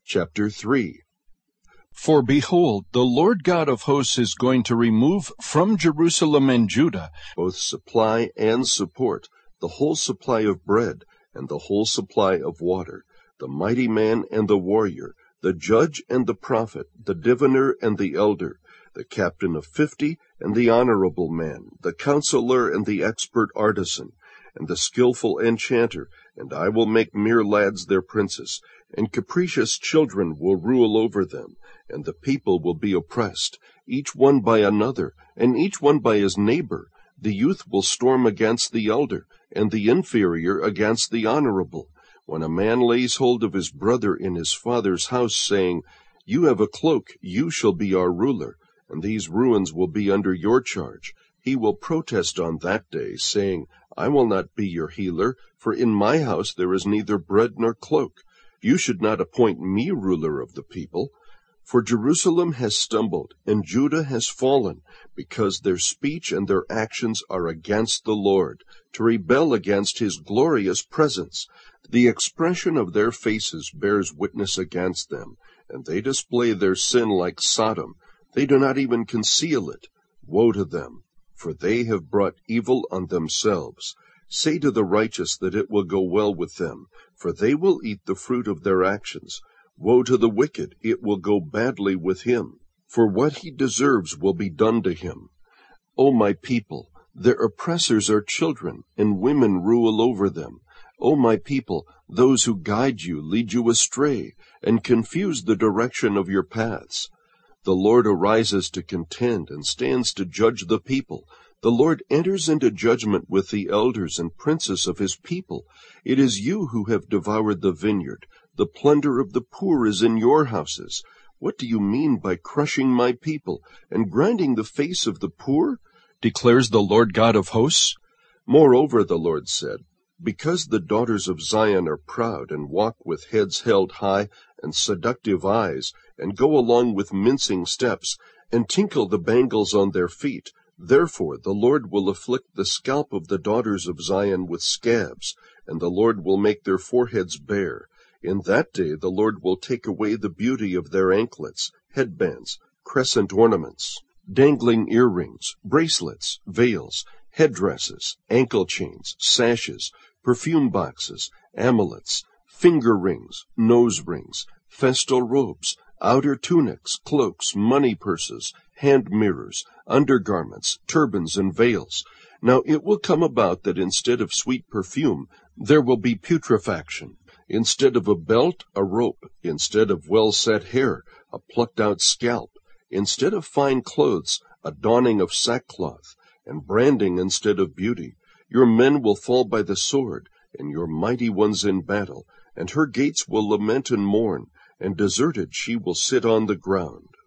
Chapter 3. For behold, the Lord God of hosts is going to remove from Jerusalem and Judah Both supply and support, the whole supply of bread and the whole supply of water, the mighty man and the warrior, the judge and the prophet, the diviner and the elder, the captain of 50 and the honorable man, the counselor and the expert artisan, and the skillful enchanter, and I will make mere lads their princes, and capricious children will rule over them, and the people will be oppressed, each one by another, and each one by his neighbor. The youth will storm against the elder, and the inferior against the honorable. When a man lays hold of his brother in his father's house, saying, "You have a cloak, you shall be our ruler, and these ruins will be under your charge," he will protest on that day, saying, "I will not be your healer, for in my house there is neither bread nor cloak. You should not appoint me ruler of the people." For Jerusalem has stumbled, and Judah has fallen, because their speech and their actions are against the Lord, to rebel against his glorious presence. The expression of their faces bears witness against them, and they display their sin like Sodom. They do not even conceal it. Woe to them, for they have brought evil on themselves. Say to the righteous that it will go well with them, for they will eat the fruit of their actions. Woe to the wicked, it will go badly with him, for what he deserves will be done to him. O my people, their oppressors are children, and women rule over them. O my people, those who guide you lead you astray, and confuse the direction of your paths. The Lord arises to contend, and stands to judge the people. The Lord enters into judgment with the elders and princes of his people. It is you who have devoured the vineyard. The plunder of the poor is in your houses. What do you mean by crushing my people, and grinding the face of the poor? declares the Lord God of hosts. Moreover, the Lord said, because the daughters of Zion are proud, and walk with heads held high, and seductive eyes, and go along with mincing steps, and tinkle the bangles on their feet, therefore the Lord will afflict the scalp of the daughters of Zion with scabs, and the Lord will make their foreheads bare. In that day the Lord will take away the beauty of their anklets, headbands, crescent ornaments, dangling earrings, bracelets, veils, headdresses, ankle chains, sashes, perfume boxes, amulets, finger rings, nose rings, festal robes, outer tunics, cloaks, money purses, hand mirrors, undergarments, turbans, and veils. Now it will come about that instead of sweet perfume, there will be putrefaction. Instead of a belt, a rope. Instead of well-set hair, a plucked-out scalp. Instead of fine clothes, a donning of sackcloth, and branding instead of beauty. Your men will fall by the sword, and your mighty ones in battle, and her gates will lament and mourn, and deserted she will sit on the ground.